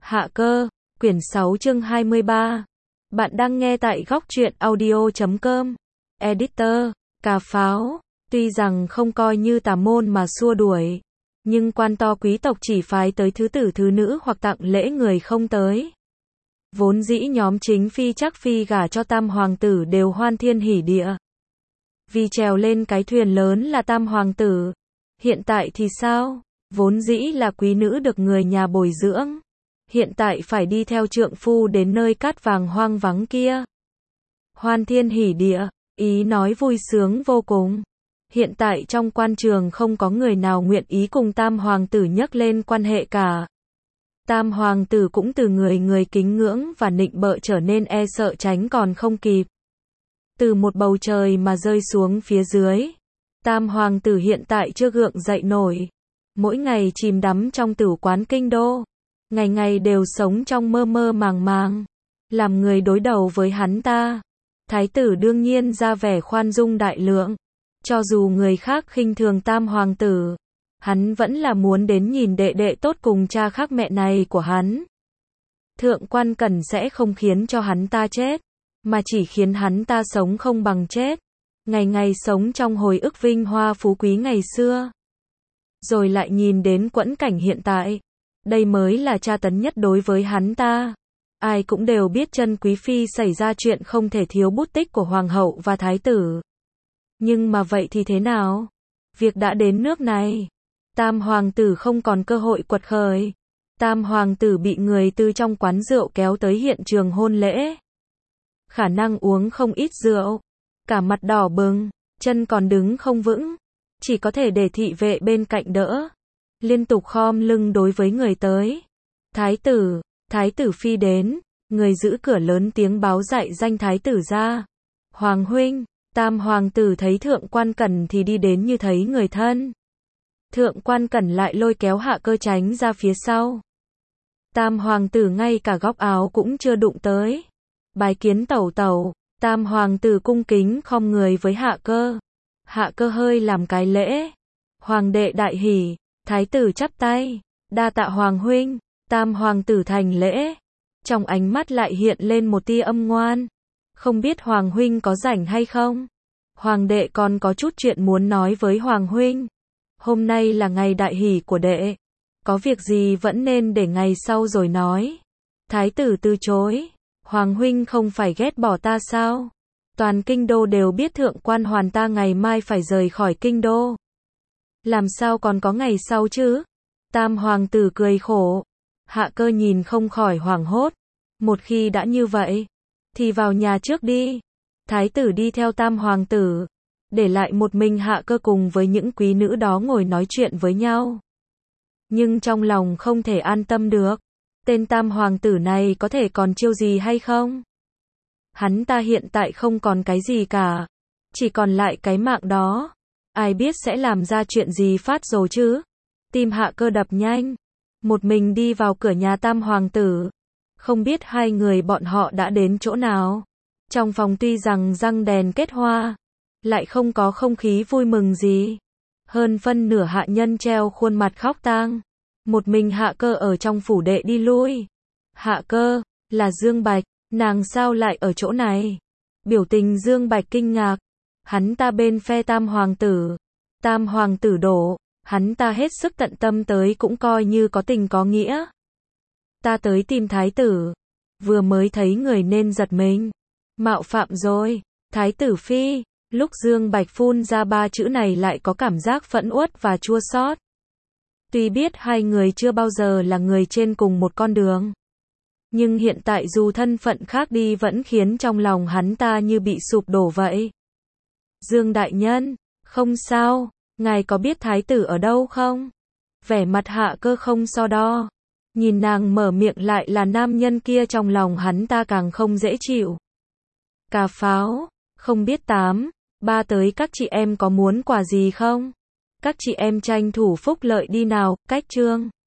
Hạ cơ, quyển 6 chương 23. Bạn đang nghe tại góc truyện audio.com. Editor, cà pháo. Tuy rằng không coi như tà môn mà xua đuổi, nhưng quan to quý tộc chỉ phái tới thứ tử thứ nữ hoặc tặng lễ người không tới. Vốn dĩ nhóm chính phi chắc phi gả cho tam hoàng tử đều hoan thiên hỉ địa. Vì trèo lên cái thuyền lớn là tam hoàng tử. Hiện tại thì sao? Vốn dĩ là quý nữ được người nhà bồi dưỡng. Hiện tại phải đi theo trượng phu đến nơi cát vàng hoang vắng kia. Hoan thiên hỉ địa, ý nói vui sướng vô cùng. Hiện tại trong quan trường không có người nào nguyện ý cùng tam hoàng tử nhắc lên quan hệ cả. Tam hoàng tử cũng từ người kính ngưỡng và nịnh bợ trở nên e sợ tránh còn không kịp. Từ một bầu trời mà rơi xuống phía dưới. Tam hoàng tử hiện tại chưa gượng dậy nổi. Mỗi ngày chìm đắm trong tử quán kinh đô. Ngày ngày đều sống trong mơ mơ màng màng. Làm người đối đầu với hắn ta. Thái tử đương nhiên ra vẻ khoan dung đại lượng. Cho dù người khác khinh thường tam hoàng tử, hắn vẫn là muốn đến nhìn đệ đệ tốt cùng cha khác mẹ này của hắn. Thượng quan Cẩn sẽ không khiến cho hắn ta chết, mà chỉ khiến hắn ta sống không bằng chết. Ngày ngày sống trong hồi ức vinh hoa phú quý ngày xưa. Rồi lại nhìn đến quẫn cảnh hiện tại. Đây mới là tra tấn nhất đối với hắn ta. Ai cũng đều biết chân quý phi xảy ra chuyện không thể thiếu bút tích của hoàng hậu và thái tử. Nhưng mà vậy thì thế nào? Việc đã đến nước này. Tam hoàng tử không còn cơ hội quật khởi. Tam hoàng tử bị người từ trong quán rượu kéo tới hiện trường hôn lễ. Khả năng uống không ít rượu. Cả mặt đỏ bừng, chân còn đứng không vững. Chỉ có thể để thị vệ bên cạnh đỡ. Liên tục khom lưng đối với người tới. Thái tử phi đến. Người giữ cửa lớn tiếng báo dạy danh thái tử ra. Hoàng huynh. Tam hoàng tử thấy thượng quan Cẩn thì đi đến như thấy người thân. Thượng quan Cẩn lại lôi kéo hạ cơ tránh ra phía sau. Tam hoàng tử ngay cả góc áo cũng chưa đụng tới. Bái kiến tẩu tẩu. Tam hoàng tử cung kính khom người với hạ cơ. Hạ cơ hơi làm cái lễ. Hoàng đệ đại hỉ. Thái tử chắp tay. Đa tạ hoàng huynh. Tam hoàng tử thành lễ. Trong ánh mắt lại hiện lên một tia âm ngoan. Không biết hoàng huynh có rảnh hay không? Hoàng đệ còn có chút chuyện muốn nói với hoàng huynh. Hôm nay là ngày đại hỷ của đệ. Có việc gì vẫn nên để ngày sau rồi nói. Thái tử từ chối. Hoàng huynh không phải ghét bỏ ta sao? Toàn kinh đô đều biết thượng quan hoàn ta ngày mai phải rời khỏi kinh đô. Làm sao còn có ngày sau chứ? Tam hoàng tử cười khổ. Hạ cơ nhìn không khỏi hoảng hốt. Một khi đã như vậy, thì vào nhà trước đi. Thái tử đi theo tam hoàng tử. Để lại một mình hạ cơ cùng với những quý nữ đó ngồi nói chuyện với nhau. Nhưng trong lòng không thể an tâm được. Tên tam hoàng tử này có thể còn chiêu gì hay không? Hắn ta hiện tại không còn cái gì cả. Chỉ còn lại cái mạng đó. Ai biết sẽ làm ra chuyện gì phát rồ chứ? Tim hạ cơ đập nhanh. Một mình đi vào cửa nhà tam hoàng tử. Không biết hai người bọn họ đã đến chỗ nào. Trong phòng tuy rằng răng đèn kết hoa, lại không có không khí vui mừng gì. Hơn phân nửa hạ nhân treo khuôn mặt khóc tang. Một mình hạ cơ ở trong phủ đệ đi lui. Hạ cơ, là Dương Bạch, nàng sao lại ở chỗ này? Biểu tình Dương Bạch kinh ngạc. Hắn ta bên phe tam hoàng tử. Tam hoàng tử đổ, hắn ta hết sức tận tâm tới cũng coi như có tình có nghĩa. Ta tới tìm thái tử. Vừa mới thấy người nên giật mình. Mạo phạm rồi. Thái tử phi. Lúc Dương Bạch phun ra ba chữ này lại có cảm giác phẫn uất và chua xót. Tuy biết hai người chưa bao giờ là người trên cùng một con đường. Nhưng hiện tại dù thân phận khác đi vẫn khiến trong lòng hắn ta như bị sụp đổ vậy. Dương đại nhân, không sao, ngài có biết thái tử ở đâu không? Vẻ mặt hạ cơ không so đo. Nhìn nàng mở miệng lại là nam nhân kia trong lòng hắn ta càng không dễ chịu. Cà pháo, không biết ba tới các chị em có muốn quà gì không? Các chị em tranh thủ phúc lợi đi nào, cách chương.